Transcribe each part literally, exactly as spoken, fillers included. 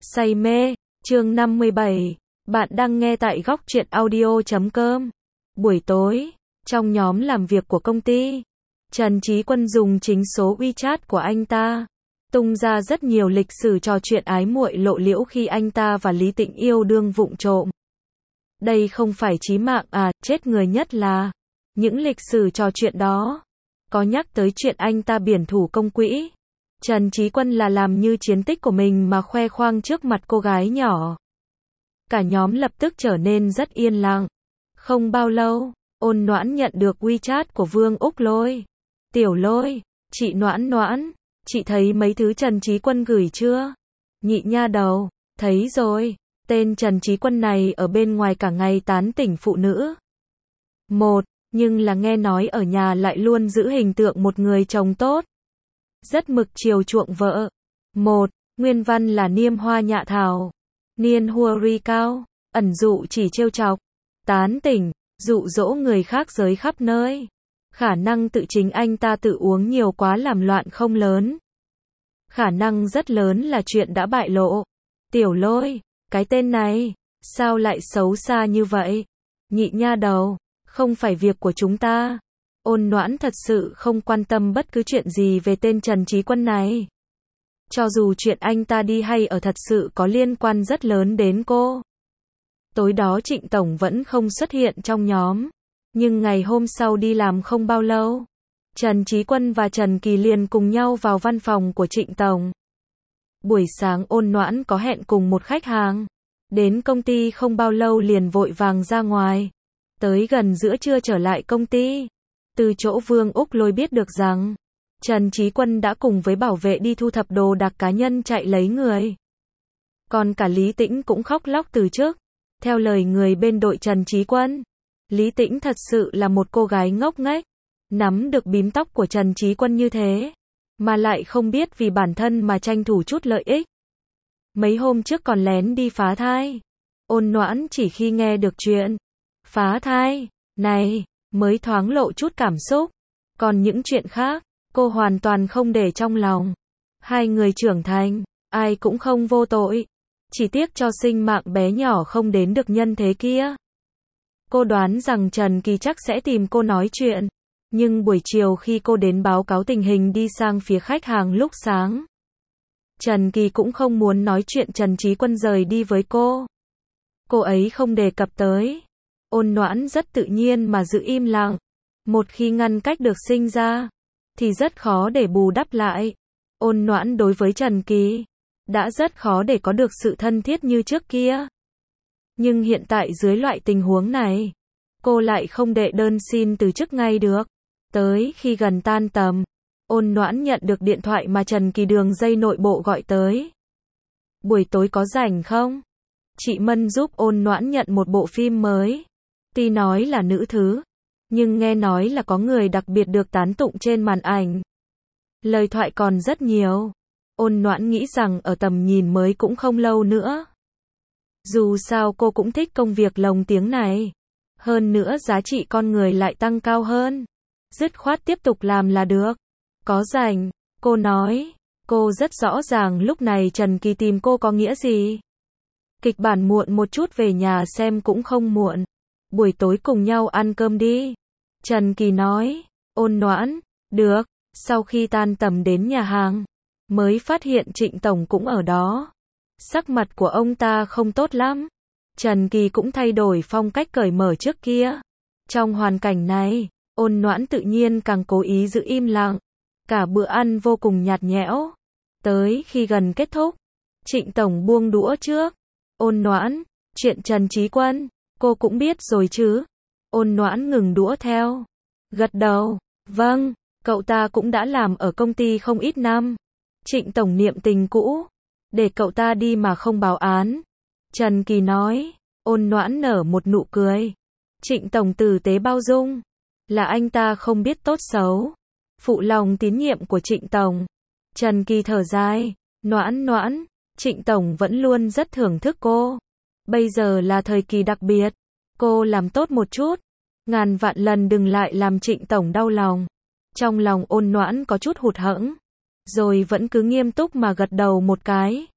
Say mê, chương năm mươi bảy. Bạn đang nghe tại góc truyện audio chấm com. Buổi tối, trong nhóm làm việc của công ty, Trần Chí Quân dùng chính số WeChat của anh ta, tung ra rất nhiều lịch sử trò chuyện ái muội lộ liễu khi anh ta và Lý Tĩnh yêu đương vụng trộm. Đây không phải chí mạng à, chết người nhất là, những lịch sử trò chuyện đó, có nhắc tới chuyện anh ta biển thủ công quỹ. Trần Chí Quân là làm như chiến tích của mình mà khoe khoang trước mặt cô gái nhỏ. Cả nhóm lập tức trở nên rất yên lặng. Không bao lâu, Ôn Noãn nhận được WeChat của Vương Úc Lôi. Tiểu Lôi, chị Noãn Noãn, chị thấy mấy thứ Trần Chí Quân gửi chưa? Nhị nha đầu, thấy rồi, tên Trần Chí Quân này ở bên ngoài cả ngày tán tỉnh phụ nữ. Một, nhưng là nghe nói ở nhà lại luôn giữ hình tượng một người chồng tốt. Rất mực chiều chuộng vợ. Một, nguyên văn là niêm hoa nhạ thảo. Niên hua ri cao, ẩn dụ chỉ trêu chọc, tán tỉnh, dụ dỗ người khác giới khắp nơi. Khả năng tự chính anh ta tự uống nhiều quá làm loạn không lớn. Khả năng rất lớn là chuyện đã bại lộ. Tiểu Lôi, cái tên này, sao lại xấu xa như vậy? Nhị nha đầu, không phải việc của chúng ta. Ôn Noãn thật sự không quan tâm bất cứ chuyện gì về tên Trần Chí Quân này. Cho dù chuyện anh ta đi hay ở thật sự có liên quan rất lớn đến cô. Tối đó Trịnh Tổng vẫn không xuất hiện trong nhóm. Nhưng ngày hôm sau đi làm không bao lâu, Trần Chí Quân và Trần Kỳ liền cùng nhau vào văn phòng của Trịnh Tổng. Buổi sáng Ôn Noãn có hẹn cùng một khách hàng. Đến công ty không bao lâu liền vội vàng ra ngoài. Tới gần giữa trưa trở lại công ty. Từ chỗ Vương Úc Lôi biết được rằng, Trần Chí Quân đã cùng với bảo vệ đi thu thập đồ đạc cá nhân chạy lấy người. Còn cả Lý Tĩnh cũng khóc lóc từ trước. Theo lời người bên đội Trần Chí Quân, Lý Tĩnh thật sự là một cô gái ngốc nghếch, nắm được bím tóc của Trần Chí Quân như thế, mà lại không biết vì bản thân mà tranh thủ chút lợi ích. Mấy hôm trước còn lén đi phá thai. Ôn Noãn chỉ khi nghe được chuyện phá thai này mới thoáng lộ chút cảm xúc. Còn những chuyện khác, cô hoàn toàn không để trong lòng. Hai người trưởng thành, ai cũng không vô tội. Chỉ tiếc cho sinh mạng bé nhỏ không đến được nhân thế kia. Cô đoán rằng Trần Kỳ chắc sẽ tìm cô nói chuyện. Nhưng buổi chiều khi cô đến báo cáo tình hình đi sang phía khách hàng lúc sáng, Trần Kỳ cũng không muốn nói chuyện Trần Chí Quân rời đi với cô. Cô ấy không đề cập tới. Ôn Noãn rất tự nhiên mà giữ im lặng. Một khi ngăn cách được sinh ra, thì rất khó để bù đắp lại. Ôn Noãn đối với Trần Kỳ đã rất khó để có được sự thân thiết như trước kia. Nhưng hiện tại dưới loại tình huống này, cô lại không đệ đơn xin từ chức ngay được. Tới khi gần tan tầm, Ôn Noãn nhận được điện thoại mà Trần Kỳ đường dây nội bộ gọi tới. Buổi tối có rảnh không? Chị Mân giúp Ôn Noãn nhận một bộ phim mới. Tuy nói là nữ thứ, nhưng nghe nói là có người đặc biệt được tán tụng trên màn ảnh. Lời thoại còn rất nhiều. Ôn Noãn nghĩ rằng ở tầm nhìn mới cũng không lâu nữa. Dù sao cô cũng thích công việc lồng tiếng này. Hơn nữa giá trị con người lại tăng cao hơn. Dứt khoát tiếp tục làm là được. Có rảnh, cô nói. Cô rất rõ ràng lúc này Trần Kỳ tìm cô có nghĩa gì. Kịch bản muộn một chút về nhà xem cũng không muộn. Buổi tối cùng nhau ăn cơm đi. Trần Kỳ nói. Ôn Noãn, được. Sau khi tan tầm đến nhà hàng, mới phát hiện Trịnh Tổng cũng ở đó. Sắc mặt của ông ta không tốt lắm. Trần Kỳ cũng thay đổi phong cách cởi mở trước kia. Trong hoàn cảnh này, Ôn Noãn tự nhiên càng cố ý giữ im lặng. Cả bữa ăn vô cùng nhạt nhẽo. Tới khi gần kết thúc, Trịnh Tổng buông đũa trước. Ôn Noãn, chuyện Trần Chí Quân, cô cũng biết rồi chứ? Ôn Noãn ngừng đũa theo. Gật đầu, vâng, cậu ta cũng đã làm ở công ty không ít năm. Trịnh Tổng niệm tình cũ. Để cậu ta đi mà không báo án. Trần Kỳ nói. Ôn Noãn nở một nụ cười. Trịnh Tổng tử tế bao dung. Là anh ta không biết tốt xấu. Phụ lòng tín nhiệm của Trịnh Tổng. Trần Kỳ thở dài. Noãn Noãn, Trịnh Tổng vẫn luôn rất thưởng thức cô. Bây giờ là thời kỳ đặc biệt. Cô làm tốt một chút. Ngàn vạn lần đừng lại làm Trịnh Tổng đau lòng. Trong lòng Ôn Noãn có chút hụt hẫng. Rồi vẫn cứ nghiêm túc mà gật đầu một cái.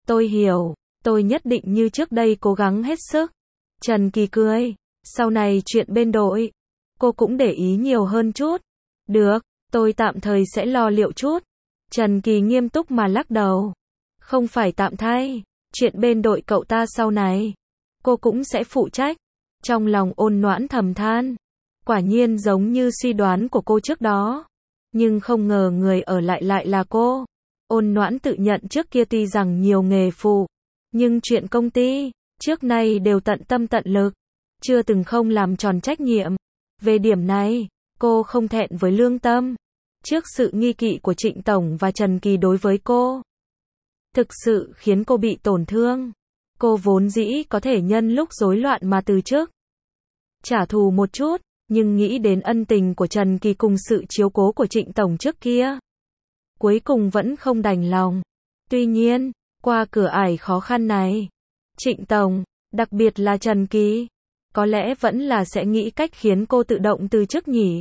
Tôi hiểu, tôi nhất định như trước đây cố gắng hết sức. Trần Kỳ cười, sau này chuyện bên đội, cô cũng để ý nhiều hơn chút. Được, tôi tạm thời sẽ lo liệu chút. Trần Kỳ nghiêm túc mà lắc đầu. Không phải tạm thay, chuyện bên đội cậu ta sau này, cô cũng sẽ phụ trách. Trong lòng Ôn Noãn thầm than, quả nhiên giống như suy đoán của cô trước đó. Nhưng không ngờ người ở lại lại là cô. Ôn Noãn tự nhận trước kia tuy rằng nhiều nghề phụ, nhưng chuyện công ty, trước nay đều tận tâm tận lực, chưa từng không làm tròn trách nhiệm. Về điểm này, cô không thẹn với lương tâm. Trước sự nghi kỵ của Trịnh Tổng và Trần Kỳ đối với cô, thực sự khiến cô bị tổn thương. Cô vốn dĩ có thể nhân lúc rối loạn mà từ chức, trả thù một chút, nhưng nghĩ đến ân tình của Trần Kỳ cùng sự chiếu cố của Trịnh Tổng trước kia, cuối cùng vẫn không đành lòng. Tuy nhiên, qua cửa ải khó khăn này, Trịnh Tổng, đặc biệt là Trần Kỳ, có lẽ vẫn là sẽ nghĩ cách khiến cô tự động từ chức nhỉ.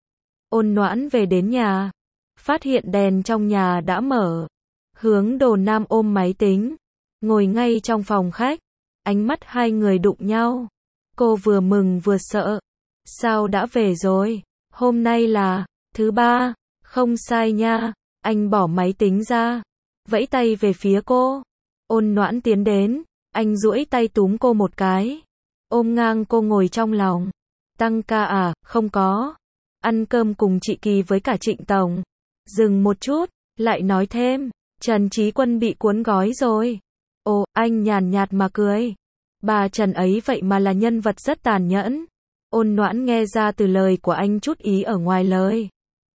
Ôn Noãn về đến nhà, phát hiện đèn trong nhà đã mở. Hướng Đồ Nam ôm máy tính, ngồi ngay trong phòng khách, ánh mắt hai người đụng nhau. Cô vừa mừng vừa sợ. Sao đã về rồi? Hôm nay là thứ ba, không sai nha. Anh bỏ máy tính ra, vẫy tay về phía cô. Ôn Noãn tiến đến, anh duỗi tay túm cô một cái, ôm ngang cô ngồi trong lòng. Tăng ca à? Không có. Ăn cơm cùng chị Kỳ với cả Trịnh Tổng. Dừng một chút, lại nói thêm, Trần Chí Quân bị cuốn gói rồi. Ồ, anh nhàn nhạt mà cười. Bà Trần ấy vậy mà là nhân vật rất tàn nhẫn. Ôn Noãn nghe ra từ lời của anh chút ý ở ngoài lời.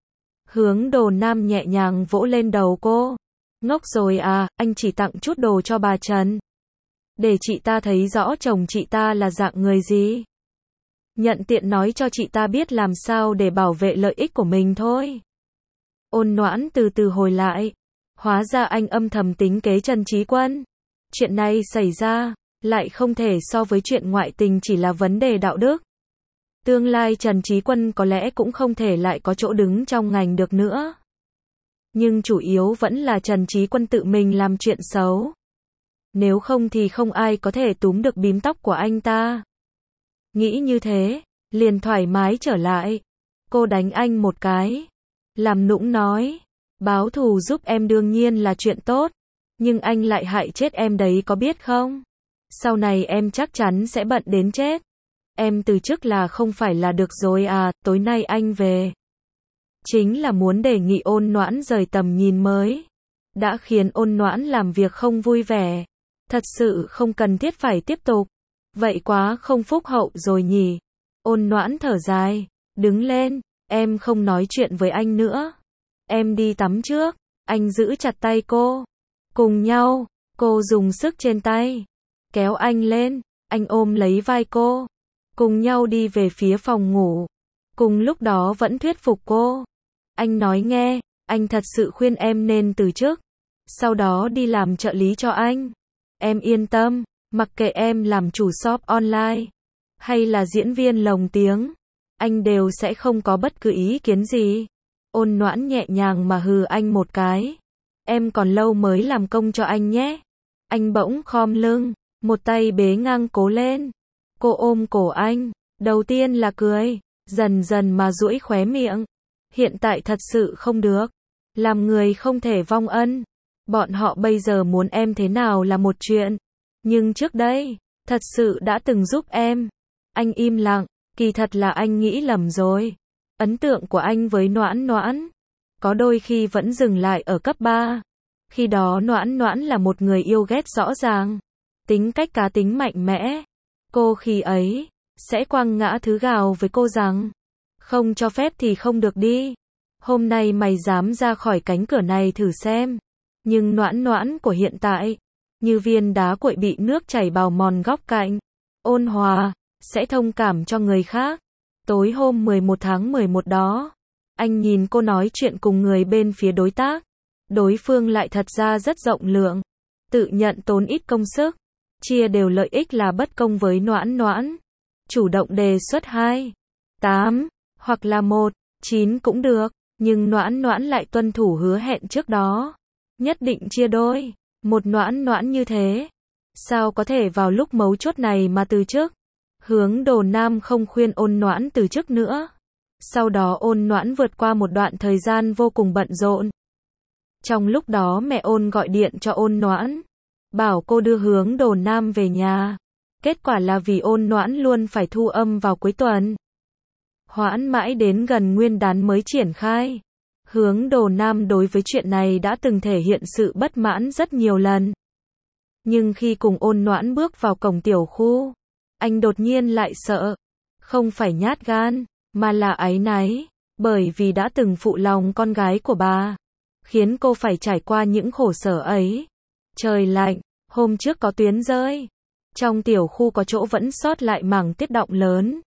Hướng Đồ Nam nhẹ nhàng vỗ lên đầu cô. Ngốc rồi à, anh chỉ tặng chút đồ cho bà Trần, để chị ta thấy rõ chồng chị ta là dạng người gì. Nhận tiện nói cho chị ta biết làm sao để bảo vệ lợi ích của mình thôi. Ôn Noãn từ từ hồi lại. Hóa ra anh âm thầm tính kế Trần Chí Quân. Chuyện này xảy ra, lại không thể so với chuyện ngoại tình chỉ là vấn đề đạo đức. Tương lai Trần Chí Quân có lẽ cũng không thể lại có chỗ đứng trong ngành được nữa. Nhưng chủ yếu vẫn là Trần Chí Quân tự mình làm chuyện xấu. Nếu không thì không ai có thể túm được bím tóc của anh ta. Nghĩ như thế, liền thoải mái trở lại. Cô đánh anh một cái, làm nũng nói, báo thù giúp em đương nhiên là chuyện tốt, nhưng anh lại hại chết em đấy có biết không? Sau này em chắc chắn sẽ bận đến chết. Em từ chức là không phải là được rồi à? Tối nay anh về, chính là muốn đề nghị Ôn Noãn rời tầm nhìn mới. Đã khiến Ôn Noãn làm việc không vui vẻ. Thật sự không cần thiết phải tiếp tục. Vậy quá không phúc hậu rồi nhỉ. Ôn Noãn thở dài, đứng lên, em không nói chuyện với anh nữa. Em đi tắm trước. Anh giữ chặt tay cô. Cùng nhau, cô dùng sức trên tay, kéo anh lên, anh ôm lấy vai cô. Cùng nhau đi về phía phòng ngủ. Cùng lúc đó vẫn thuyết phục cô. Anh nói nghe, anh thật sự khuyên em nên từ chức, sau đó đi làm trợ lý cho anh. Em yên tâm, mặc kệ em làm chủ shop online, hay là diễn viên lồng tiếng, anh đều sẽ không có bất cứ ý kiến gì. Ôn Noãn nhẹ nhàng mà hừ anh một cái. Em còn lâu mới làm công cho anh nhé. Anh bỗng khom lưng, một tay bế ngang cố lên. Cô ôm cổ anh, đầu tiên là cười, dần dần mà duỗi khóe miệng. Hiện tại thật sự không được, làm người không thể vong ân. Bọn họ bây giờ muốn em thế nào là một chuyện, nhưng trước đây, thật sự đã từng giúp em. Anh im lặng, kỳ thật là anh nghĩ lầm rồi. Ấn tượng của anh với Noãn Noãn, có đôi khi vẫn dừng lại ở cấp ba. Khi đó Noãn Noãn là một người yêu ghét rõ ràng, tính cách cá tính mạnh mẽ. Cô khi ấy, sẽ quăng ngã thứ gào với cô rằng, không cho phép thì không được đi. Hôm nay mày dám ra khỏi cánh cửa này thử xem. Nhưng Noãn Noãn của hiện tại, như viên đá cuội bị nước chảy bào mòn góc cạnh, ôn hòa, sẽ thông cảm cho người khác. Tối hôm mười một tháng mười một đó, anh nhìn cô nói chuyện cùng người bên phía đối tác. Đối phương lại thật ra rất rộng lượng, tự nhận tốn ít công sức, chia đều lợi ích là bất công với Noãn Noãn. Chủ động đề xuất hai, tám, hoặc là một, chín cũng được, nhưng Noãn Noãn lại tuân thủ hứa hẹn trước đó, nhất định chia đôi. Một Noãn Noãn như thế, sao có thể vào lúc mấu chốt này mà từ chức? Hướng Đồ Nam không khuyên Ôn Noãn từ chức nữa. Sau đó Ôn Noãn vượt qua một đoạn thời gian vô cùng bận rộn. Trong lúc đó mẹ Ôn gọi điện cho Ôn Noãn, bảo cô đưa Hướng Đồ Nam về nhà. Kết quả là vì Ôn Noãn luôn phải thu âm vào cuối tuần, hoãn mãi đến gần Nguyên đán mới triển khai. Hướng Đồ Nam đối với chuyện này đã từng thể hiện sự bất mãn rất nhiều lần. Nhưng khi cùng Ôn Noãn bước vào cổng tiểu khu, anh đột nhiên lại sợ. Không phải nhát gan, mà là áy náy, bởi vì đã từng phụ lòng con gái của bà, khiến cô phải trải qua những khổ sở ấy. Trời lạnh, hôm trước có tuyến rơi, trong tiểu khu có chỗ vẫn sót lại mảng tiết động lớn.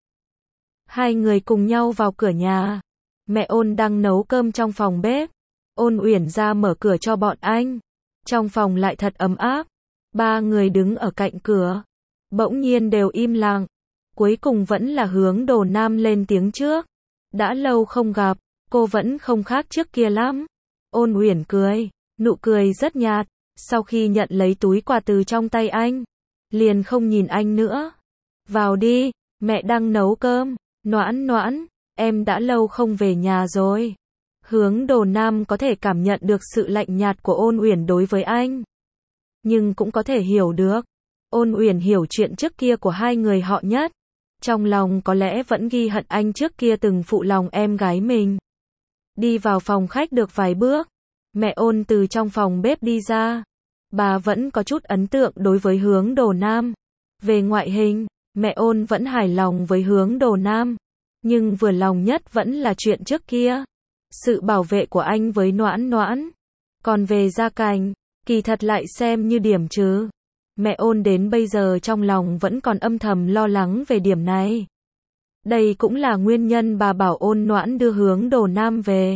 Hai người cùng nhau vào cửa nhà. Mẹ Ôn đang nấu cơm trong phòng bếp. Ôn Uyển ra mở cửa cho bọn anh. Trong phòng lại thật ấm áp. Ba người đứng ở cạnh cửa, bỗng nhiên đều im lặng. Cuối cùng vẫn là Hướng Đồ Nam lên tiếng trước. Đã lâu không gặp, cô vẫn không khác trước kia lắm. Ôn Uyển cười, nụ cười rất nhạt. Sau khi nhận lấy túi quà từ trong tay anh, liền không nhìn anh nữa. Vào đi, mẹ đang nấu cơm. Noãn Noãn, em đã lâu không về nhà rồi. Hướng Đồ Nam có thể cảm nhận được sự lạnh nhạt của Ôn Uyển đối với anh, nhưng cũng có thể hiểu được. Ôn Uyển hiểu chuyện trước kia của hai người họ nhất. Trong lòng có lẽ vẫn ghi hận anh trước kia từng phụ lòng em gái mình. Đi vào phòng khách được vài bước, mẹ Ôn từ trong phòng bếp đi ra. Bà vẫn có chút ấn tượng đối với Hướng Đồ Nam. Về ngoại hình, mẹ Ôn vẫn hài lòng với Hướng Đồ Nam. Nhưng vừa lòng nhất vẫn là chuyện trước kia, sự bảo vệ của anh với Noãn Noãn. Còn về gia cảnh, kỳ thật lại xem như điểm trừ. Mẹ Ôn đến bây giờ trong lòng vẫn còn âm thầm lo lắng về điểm này. Đây cũng là nguyên nhân bà bảo Ôn Noãn đưa Hướng Đồ Nam về.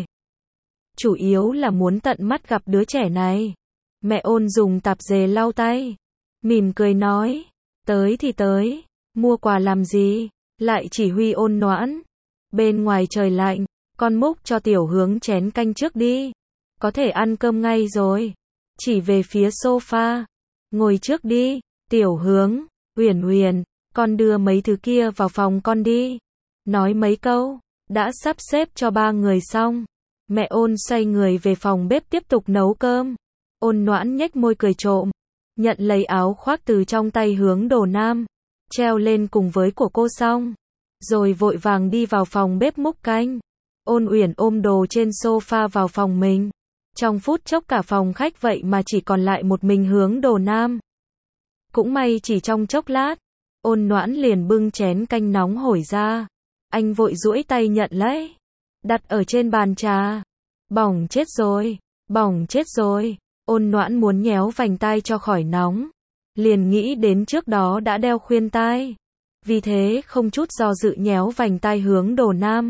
Chủ yếu là muốn tận mắt gặp đứa trẻ này. Mẹ Ôn dùng tạp dề lau tay, mỉm cười nói, tới thì tới, mua quà làm gì, lại chỉ huy Ôn Noãn. Bên ngoài trời lạnh, con múc cho Tiểu Hướng chén canh trước đi, có thể ăn cơm ngay rồi. Chỉ về phía sofa, ngồi trước đi, Tiểu Hướng, Uyển Uyển, con đưa mấy thứ kia vào phòng con đi. Nói mấy câu, đã sắp xếp cho ba người xong. Mẹ Ôn xoay người về phòng bếp tiếp tục nấu cơm. Ôn Noãn nhếch môi cười trộm, nhận lấy áo khoác từ trong tay Hướng Đồ Nam, treo lên cùng với của cô xong, rồi vội vàng đi vào phòng bếp múc canh. Ôn Uyển ôm đồ trên sofa vào phòng mình. Trong phút chốc cả phòng khách vậy mà chỉ còn lại một mình Hướng Đồ Nam. Cũng may chỉ trong chốc lát, Ôn Noãn liền bưng chén canh nóng hổi ra. Anh vội duỗi tay nhận lấy, đặt ở trên bàn trà. Bỏng chết rồi, bỏng chết rồi. Ôn Noãn muốn nhéo vành tai cho khỏi nóng, liền nghĩ đến trước đó đã đeo khuyên tai, vì thế không chút do dự nhéo vành tai Hướng Đồ Nam.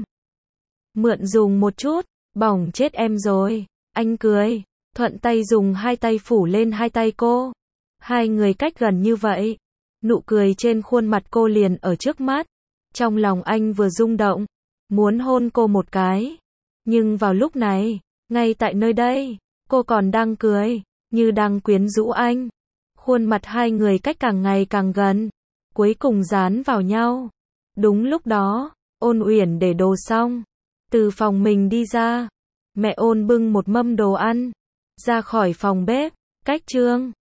Mượn dùng một chút, bỏng chết em rồi. Anh cười, thuận tay dùng hai tay phủ lên hai tay cô. Hai người cách gần như vậy, nụ cười trên khuôn mặt cô liền ở trước mắt. Trong lòng anh vừa rung động, muốn hôn cô một cái. Nhưng vào lúc này, ngay tại nơi đây, cô còn đang cười, như đang quyến rũ anh. Khuôn mặt hai người cách càng ngày càng gần, cuối cùng dán vào nhau. Đúng lúc đó, Ôn Uyển để đồ xong, từ phòng mình đi ra. Mẹ Ôn bưng một mâm đồ ăn ra khỏi phòng bếp, cách Trương